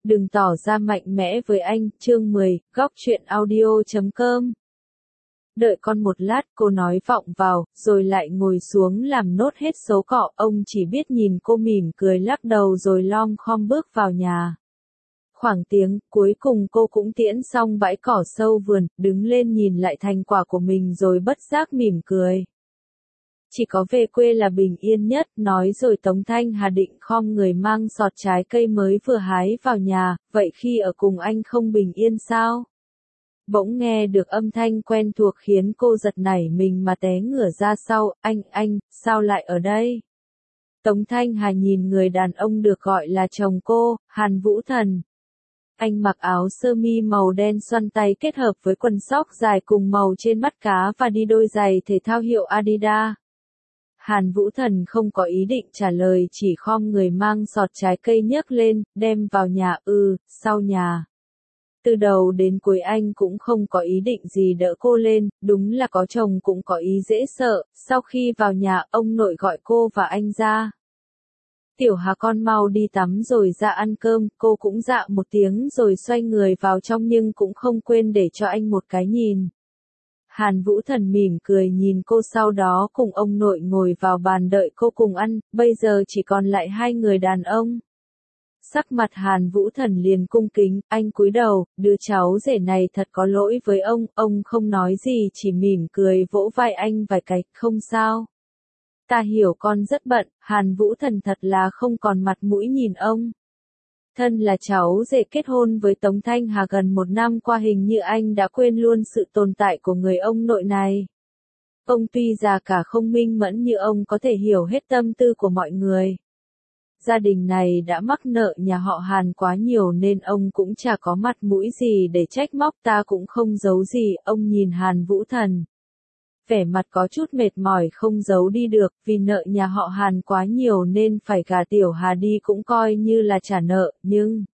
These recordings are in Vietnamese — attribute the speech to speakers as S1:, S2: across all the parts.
S1: Đừng tỏ ra mạnh mẽ với anh, chương 10, góc truyện audio.com. Đợi con một lát, cô nói vọng vào, rồi lại ngồi xuống làm nốt hết số cọ. Ông chỉ biết nhìn cô mỉm cười lắc đầu rồi lom khom bước vào nhà. Khoảng tiếng, cuối cùng cô cũng tiễn xong bãi cỏ sâu vườn, đứng lên nhìn lại thành quả của mình rồi bất giác mỉm cười. Chỉ có về quê là bình yên nhất, nói rồi Tống Thanh Hà định khom người mang sọt trái cây mới vừa hái vào nhà, vậy khi ở cùng anh không bình yên sao? Bỗng nghe được âm thanh quen thuộc khiến cô giật nảy mình mà té ngửa ra sau, anh, sao lại ở đây? Tống Thanh Hà nhìn người đàn ông được gọi là chồng cô, Hàn Vũ Thần. Anh mặc áo sơ mi màu đen xoăn tay kết hợp với quần sóc dài cùng màu trên mắt cá và đi đôi giày thể thao hiệu Adidas. Hàn Vũ Thần không có ý định trả lời, chỉ khom người mang sọt trái cây nhấc lên, đem vào nhà. Sau nhà. Từ đầu đến cuối anh cũng không có ý định gì đỡ cô lên, đúng là có chồng cũng có ý dễ sợ. Sau khi vào nhà, ông nội gọi cô và anh ra. Tiểu Hà con mau đi tắm rồi ra ăn cơm. Cô cũng dạ một tiếng rồi xoay người vào trong nhưng cũng không quên để cho anh một cái nhìn. Hàn Vũ Thần mỉm cười nhìn cô, sau đó cùng ông nội ngồi vào bàn đợi cô cùng ăn. Bây giờ chỉ còn lại hai người đàn ông. Sắc mặt Hàn Vũ Thần liền cung kính, anh cúi đầu, đứa cháu rể này thật có lỗi với ông không nói gì chỉ mỉm cười vỗ vai anh vài cái, không sao. Ta hiểu con rất bận. Hàn Vũ Thần thật là không còn mặt mũi nhìn ông. Thân là cháu rể kết hôn với Tống Thanh Hà gần một năm qua, hình như anh đã quên luôn sự tồn tại của người ông nội này. Ông tuy già cả không minh mẫn như ông có thể hiểu hết tâm tư của mọi người. Gia đình này đã mắc nợ nhà họ Hàn quá nhiều nên ông cũng chả có mặt mũi gì để trách móc. Ta cũng không giấu gì. Ông nhìn Hàn Vũ Thần. Vẻ mặt có chút mệt mỏi không giấu đi được, vì nợ nhà họ Hàn quá nhiều nên phải gả Tiểu Hà đi cũng coi như là trả nợ, nhưng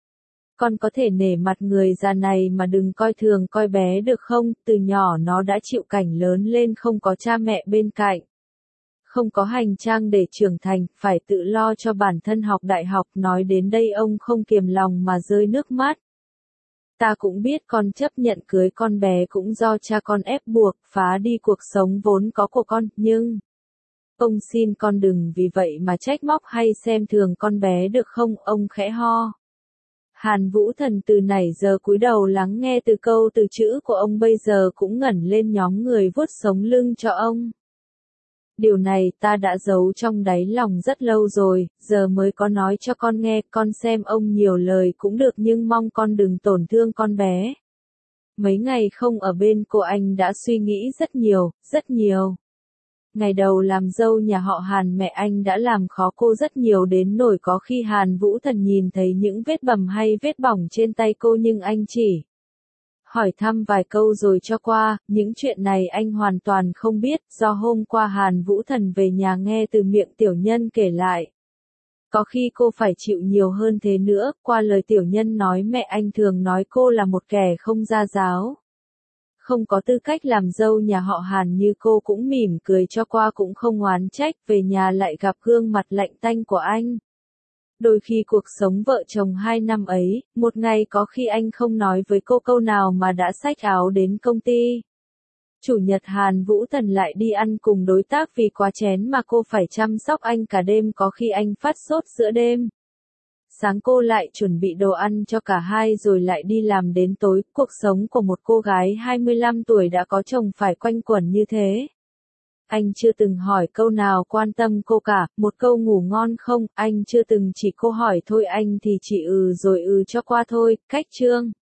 S1: con có thể nể mặt người già này mà đừng coi thường coi bé được không? Từ nhỏ nó đã chịu cảnh lớn lên không có cha mẹ bên cạnh, không có hành trang để trưởng thành, phải tự lo cho bản thân học đại học. Nói đến đây ông không kiềm lòng mà rơi nước mắt. Ta cũng biết con chấp nhận cưới con bé cũng do cha con ép buộc, phá đi cuộc sống vốn có của con, nhưng ông xin con đừng vì vậy mà trách móc hay xem thường con bé được không? Ông khẽ ho. Hàn Vũ Thần từ nãy giờ cúi đầu lắng nghe từ câu từ chữ của ông, bây giờ cũng ngẩng lên nhóm người vuốt sống lưng cho ông. Điều này ta đã giấu trong đáy lòng rất lâu rồi, giờ mới có nói cho con nghe. Con xem ông nhiều lời cũng được nhưng mong con đừng tổn thương con bé. Mấy ngày không ở bên cô anh đã suy nghĩ rất nhiều. Ngày đầu làm dâu nhà họ Hàn, mẹ anh đã làm khó cô rất nhiều đến nỗi có khi Hàn Vũ Thần nhìn thấy những vết bầm hay vết bỏng trên tay cô nhưng anh chỉ hỏi thăm vài câu rồi cho qua. Những chuyện này anh hoàn toàn không biết, do hôm qua Hàn Vũ Thần về nhà nghe từ miệng tiểu nhân kể lại. Có khi cô phải chịu nhiều hơn thế nữa. Qua lời tiểu nhân nói, mẹ anh thường nói cô là một kẻ không gia giáo, không có tư cách làm dâu nhà họ Hàn, như cô cũng mỉm cười cho qua cũng không oán trách. Về nhà lại gặp gương mặt lạnh tanh của anh. Đôi khi cuộc sống vợ chồng 2 năm ấy, một ngày có khi anh không nói với cô câu nào mà đã xách áo đến công ty. Chủ nhật Hàn Vũ Thần lại đi ăn cùng đối tác, vì quá chén mà cô phải chăm sóc anh cả đêm, có khi anh phát sốt giữa đêm. Sáng cô lại chuẩn bị đồ ăn cho cả hai rồi lại đi làm đến tối. Cuộc sống của một cô gái 25 tuổi đã có chồng phải quanh quẩn như thế. Anh chưa từng hỏi câu nào quan tâm cô cả, một câu ngủ ngon không, anh chưa từng chỉ cô hỏi thôi anh thì chỉ rồi cho qua thôi. Cách chương